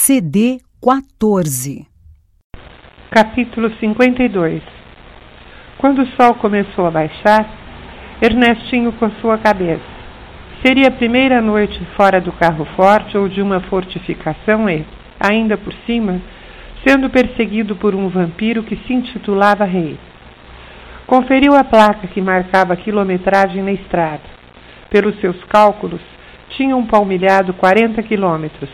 CD 14. Capítulo 52. Quando o sol começou a baixar, Ernestinho coçou a cabeça. Seria a primeira noite fora do carro forte ou de uma fortificação e, ainda por cima, sendo perseguido por um vampiro que se intitulava Rei. Conferiu a placa que marcava a quilometragem na estrada. Pelos seus cálculos, tinham palmilhado 40 quilômetros.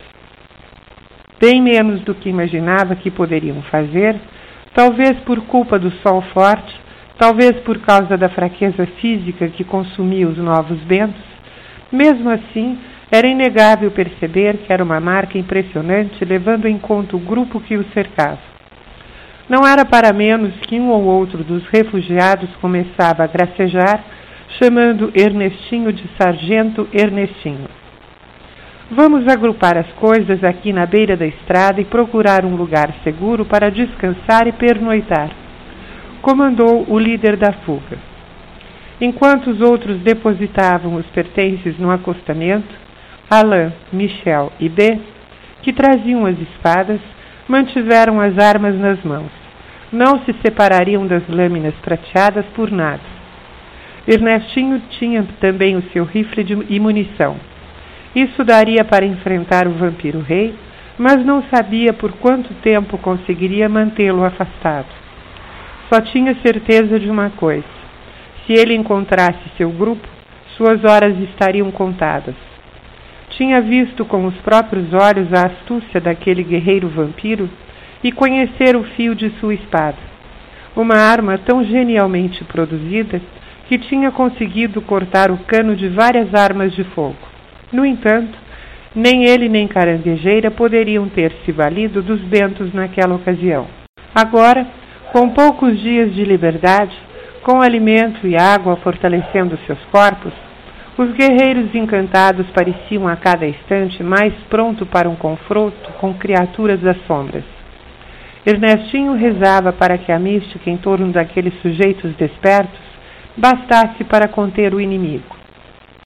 Bem menos do que imaginava que poderiam fazer, talvez por culpa do sol forte, talvez por causa da fraqueza física que consumia os novos ventos. Mesmo assim, era inegável perceber que era uma marca impressionante, levando em conta o grupo que o cercava. Não era para menos que um ou outro dos refugiados começava a gracejar, chamando Ernestinho de Sargento Ernestinho. Vamos agrupar as coisas aqui na beira da estrada e procurar um lugar seguro para descansar e pernoitar, comandou o líder da fuga. Enquanto os outros depositavam os pertences no acostamento, Alain, Michel e B, que traziam as espadas, mantiveram as armas nas mãos. Não se separariam das lâminas prateadas por nada. Ernestinho tinha também o seu rifle e munição. Isso daria para enfrentar o vampiro rei, mas não sabia por quanto tempo conseguiria mantê-lo afastado. Só tinha certeza de uma coisa: se ele encontrasse seu grupo, suas horas estariam contadas. Tinha visto com os próprios olhos a astúcia daquele guerreiro vampiro e conhecer o fio de sua espada, uma arma tão genialmente produzida que tinha conseguido cortar o cano de várias armas de fogo. No entanto, nem ele nem Caranguejeira poderiam ter se valido dos ventos naquela ocasião. Agora, com poucos dias de liberdade, com alimento e água fortalecendo seus corpos, os guerreiros encantados pareciam a cada instante mais prontos para um confronto com criaturas das sombras. Ernestinho rezava para que a mística em torno daqueles sujeitos despertos bastasse para conter o inimigo.